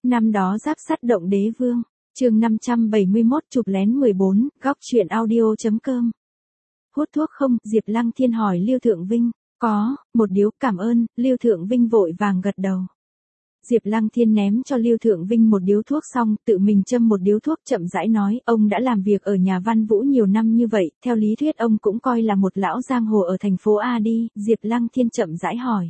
Năm đó giáp sắt động đế vương, chương 571 chụp lén 14, góc truyện audio.com. Hút thuốc không? Diệp Lăng Thiên hỏi Lưu Thượng Vinh. Có, một điếu, cảm ơn. Lưu Thượng Vinh vội vàng gật đầu. Diệp Lăng Thiên ném cho Lưu Thượng Vinh một điếu thuốc xong, tự mình châm một điếu thuốc chậm rãi nói, ông đã làm việc ở nhà Văn Vũ nhiều năm như vậy, theo lý thuyết ông cũng coi là một lão giang hồ ở thành phố A đi. Diệp Lăng Thiên chậm rãi hỏi.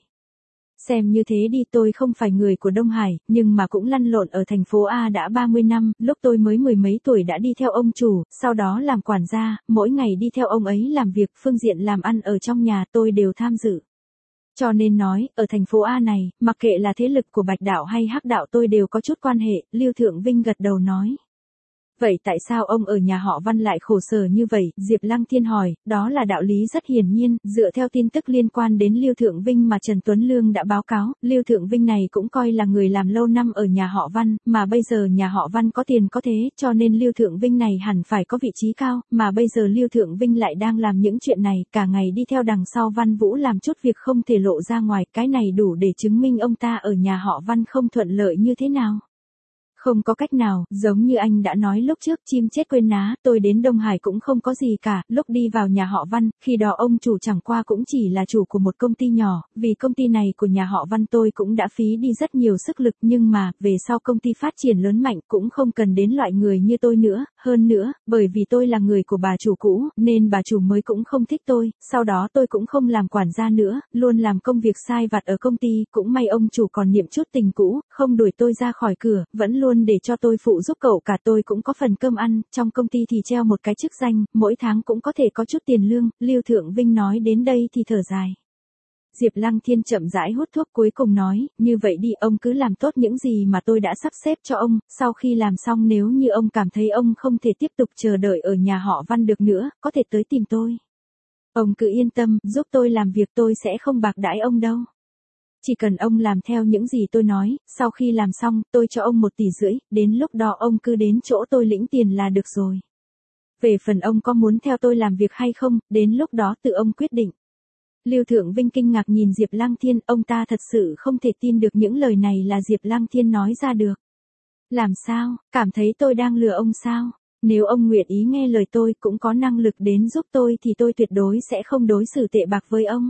Xem như thế đi, tôi không phải người của Đông Hải, nhưng mà cũng lăn lộn ở thành phố A đã 30 năm, lúc tôi mới mười mấy tuổi đã đi theo ông chủ, sau đó làm quản gia, mỗi ngày đi theo ông ấy làm việc, phương diện làm ăn ở trong nhà tôi đều tham dự. Cho nên nói, ở thành phố A này, mặc kệ là thế lực của Bạch Đạo hay Hắc Đạo tôi đều có chút quan hệ. Lưu Thượng Vinh gật đầu nói. Vậy tại sao ông ở nhà họ Văn lại khổ sở như vậy? Diệp Lăng Thiên hỏi. Đó là đạo lý rất hiển nhiên, dựa theo tin tức liên quan đến Lưu Thượng Vinh mà Trần Tuấn Lương đã báo cáo, Lưu Thượng Vinh này cũng coi là người làm lâu năm ở nhà họ Văn, mà bây giờ nhà họ Văn có tiền có thế, cho nên Lưu Thượng Vinh này hẳn phải có vị trí cao, mà bây giờ Lưu Thượng Vinh lại đang làm những chuyện này, cả ngày đi theo đằng sau Văn Vũ làm chút việc không thể lộ ra ngoài, cái này đủ để chứng minh ông ta ở nhà họ Văn không thuận lợi như thế nào. Không có cách nào, giống như anh đã nói lúc trước, chim chết quên ná, tôi đến Đông Hải cũng không có gì cả, lúc đi vào nhà họ Văn, khi đó ông chủ chẳng qua cũng chỉ là chủ của một công ty nhỏ, vì công ty này của nhà họ Văn tôi cũng đã phí đi rất nhiều sức lực, nhưng mà, về sau công ty phát triển lớn mạnh cũng không cần đến loại người như tôi nữa, hơn nữa, bởi vì tôi là người của bà chủ cũ, nên bà chủ mới cũng không thích tôi, sau đó tôi cũng không làm quản gia nữa, luôn làm công việc sai vặt ở công ty, cũng may ông chủ còn niệm chút tình cũ, không đuổi tôi ra khỏi cửa, vẫn luôn để cho tôi phụ giúp cậu cả, tôi cũng có phần cơm ăn, trong công ty thì treo một cái chức danh, mỗi tháng cũng có thể có chút tiền lương. Lưu Thượng Vinh nói đến đây thì thở dài. Diệp Lăng Thiên chậm rãi hút thuốc cuối cùng nói, như vậy đi, ông cứ làm tốt những gì mà tôi đã sắp xếp cho ông, sau khi làm xong nếu như ông cảm thấy ông không thể tiếp tục chờ đợi ở nhà họ Văn được nữa, có thể tới tìm tôi. Ông cứ yên tâm, giúp tôi làm việc tôi sẽ không bạc đãi ông đâu. Chỉ cần ông làm theo những gì tôi nói, sau khi làm xong, tôi cho ông 1,5 tỷ, đến lúc đó ông cứ đến chỗ tôi lĩnh tiền là được rồi. Về phần ông có muốn theo tôi làm việc hay không, đến lúc đó tự ông quyết định. Lưu Thượng Vinh kinh ngạc nhìn Diệp Lăng Thiên, ông ta thật sự không thể tin được những lời này là Diệp Lăng Thiên nói ra được. Làm sao, cảm thấy tôi đang lừa ông sao? Nếu ông nguyện ý nghe lời tôi cũng có năng lực đến giúp tôi thì tôi tuyệt đối sẽ không đối xử tệ bạc với ông.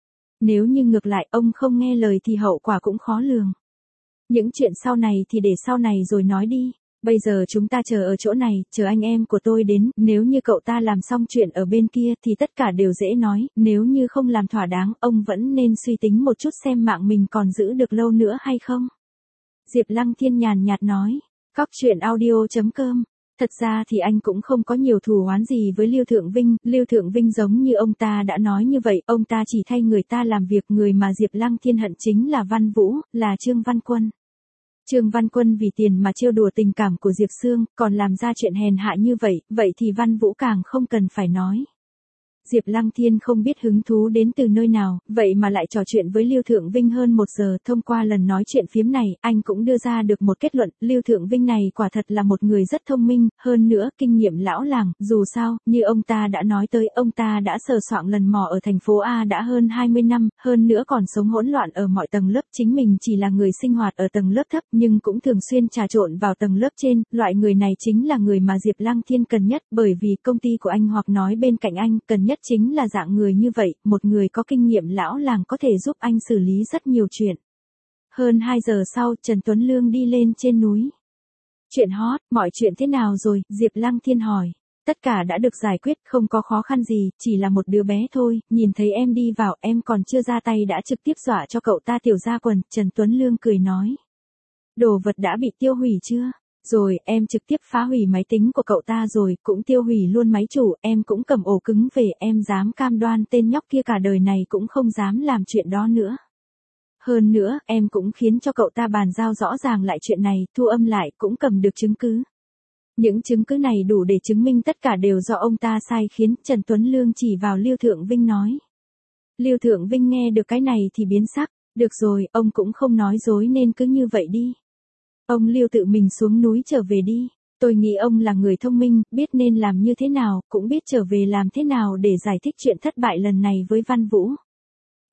Nếu như ngược lại ông không nghe lời thì hậu quả cũng khó lường. Những chuyện sau này thì để sau này rồi nói đi. Bây giờ chúng ta chờ ở chỗ này, chờ anh em của tôi đến, nếu như cậu ta làm xong chuyện ở bên kia thì tất cả đều dễ nói, nếu như không làm thỏa đáng, ông vẫn nên suy tính một chút xem mạng mình còn giữ được lâu nữa hay không. Diệp Lăng Thiên nhàn nhạt nói, góc truyện audio.com. Thật ra thì anh cũng không có nhiều thù oán gì với Lưu Thượng Vinh giống như ông ta đã nói như vậy, ông ta chỉ thay người ta làm việc, người mà Diệp Lăng Thiên hận chính là Văn Vũ, là Trương Văn Quân. Trương Văn Quân vì tiền mà trêu đùa tình cảm của Diệp Sương, còn làm ra chuyện hèn hạ như vậy, vậy thì Văn Vũ càng không cần phải nói. Diệp Lăng Thiên không biết hứng thú đến từ nơi nào, vậy mà lại trò chuyện với Lưu Thượng Vinh hơn 1 giờ, thông qua lần nói chuyện phiếm này, anh cũng đưa ra được một kết luận, Lưu Thượng Vinh này quả thật là một người rất thông minh, hơn nữa, kinh nghiệm lão làng, dù sao, như ông ta đã nói tới, ông ta đã sờ soạng lần mò ở thành phố A đã hơn 20 năm, hơn nữa còn sống hỗn loạn ở mọi tầng lớp, chính mình chỉ là người sinh hoạt ở tầng lớp thấp, nhưng cũng thường xuyên trà trộn vào tầng lớp trên, loại người này chính là người mà Diệp Lăng Thiên cần nhất, bởi vì công ty của anh hoặc nói bên cạnh anh, cần nhất chính là dạng người như vậy, một người có kinh nghiệm lão làng có thể giúp anh xử lý rất nhiều chuyện. Hơn 2 giờ sau, Trần Tuấn Lương đi lên trên núi. Chuyện hot, mọi chuyện thế nào rồi? Diệp Lăng Thiên hỏi. Tất cả đã được giải quyết, không có khó khăn gì, chỉ là một đứa bé thôi, nhìn thấy em đi vào, em còn chưa ra tay đã trực tiếp dọa cho cậu ta tiểu ra quần, Trần Tuấn Lương cười nói. Đồ vật đã bị tiêu hủy chưa? Rồi, em trực tiếp phá hủy máy tính của cậu ta rồi, cũng tiêu hủy luôn máy chủ, em cũng cầm ổ cứng về, em dám cam đoan tên nhóc kia cả đời này cũng không dám làm chuyện đó nữa. Hơn nữa, em cũng khiến cho cậu ta bàn giao rõ ràng lại chuyện này, thu âm lại, cũng cầm được chứng cứ. Những chứng cứ này đủ để chứng minh tất cả đều do ông ta sai khiến, Trần Tuấn Lương chỉ vào Lưu Thượng Vinh nói. Lưu Thượng Vinh nghe được cái này thì biến sắc, được rồi, ông cũng không nói dối nên cứ như vậy đi. Ông Lưu tự mình xuống núi trở về đi, tôi nghĩ ông là người thông minh, biết nên làm như thế nào, cũng biết trở về làm thế nào để giải thích chuyện thất bại lần này với Văn Vũ.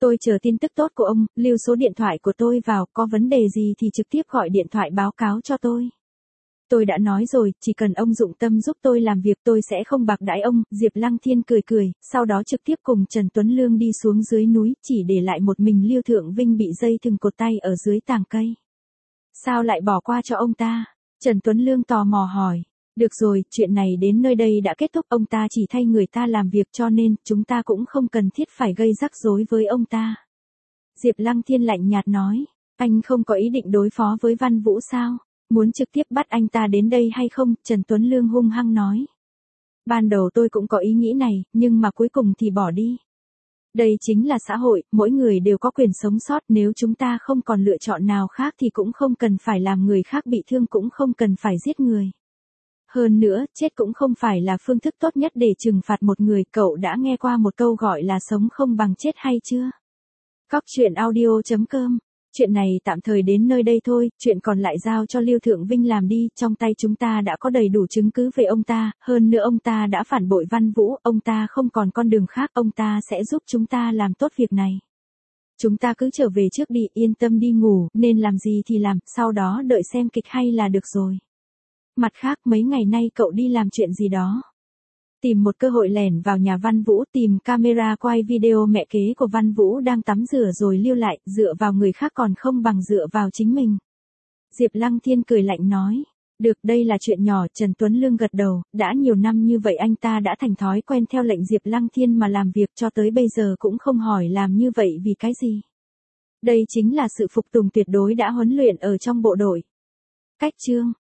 Tôi chờ tin tức tốt của ông, lưu số điện thoại của tôi vào, có vấn đề gì thì trực tiếp gọi điện thoại báo cáo cho tôi. Tôi đã nói rồi, chỉ cần ông dụng tâm giúp tôi làm việc tôi sẽ không bạc đãi ông. Diệp Lăng Thiên cười cười, sau đó trực tiếp cùng Trần Tuấn Lương đi xuống dưới núi, chỉ để lại một mình Lưu Thượng Vinh bị dây thừng cột tay ở dưới tàng cây. Sao lại bỏ qua cho ông ta? Trần Tuấn Lương tò mò hỏi. Được rồi, chuyện này đến nơi đây đã kết thúc, ông ta chỉ thay người ta làm việc cho nên chúng ta cũng không cần thiết phải gây rắc rối với ông ta. Diệp Lăng Thiên lạnh nhạt nói, anh không có ý định đối phó với Văn Vũ sao? Muốn trực tiếp bắt anh ta đến đây hay không? Trần Tuấn Lương hung hăng nói. Ban đầu tôi cũng có ý nghĩ này, nhưng mà cuối cùng thì bỏ đi. Đây chính là xã hội, mỗi người đều có quyền sống sót, nếu chúng ta không còn lựa chọn nào khác thì cũng không cần phải làm người khác bị thương, cũng không cần phải giết người. Hơn nữa, chết cũng không phải là phương thức tốt nhất để trừng phạt một người. Cậu đã nghe qua một câu gọi là sống không bằng chết hay chưa? Cóc truyện audio.com. Chuyện này tạm thời đến nơi đây thôi, chuyện còn lại giao cho Lưu Thượng Vinh làm đi, trong tay chúng ta đã có đầy đủ chứng cứ về ông ta, hơn nữa ông ta đã phản bội Văn Vũ, ông ta không còn con đường khác, ông ta sẽ giúp chúng ta làm tốt việc này. Chúng ta cứ trở về trước đi, yên tâm đi ngủ, nên làm gì thì làm, sau đó đợi xem kịch hay là được rồi. Mặt khác, mấy ngày nay cậu đi làm chuyện gì đó? Tìm một cơ hội lẻn vào nhà Văn Vũ, tìm camera quay video mẹ kế của Văn Vũ đang tắm rửa rồi lưu lại, dựa vào người khác còn không bằng dựa vào chính mình. Diệp Lăng Thiên cười lạnh nói, được, đây là chuyện nhỏ. Trần Tuấn Lương gật đầu, đã nhiều năm như vậy anh ta đã thành thói quen theo lệnh Diệp Lăng Thiên mà làm việc, cho tới bây giờ cũng không hỏi làm như vậy vì cái gì. Đây chính là sự phục tùng tuyệt đối đã huấn luyện ở trong bộ đội. Cách chương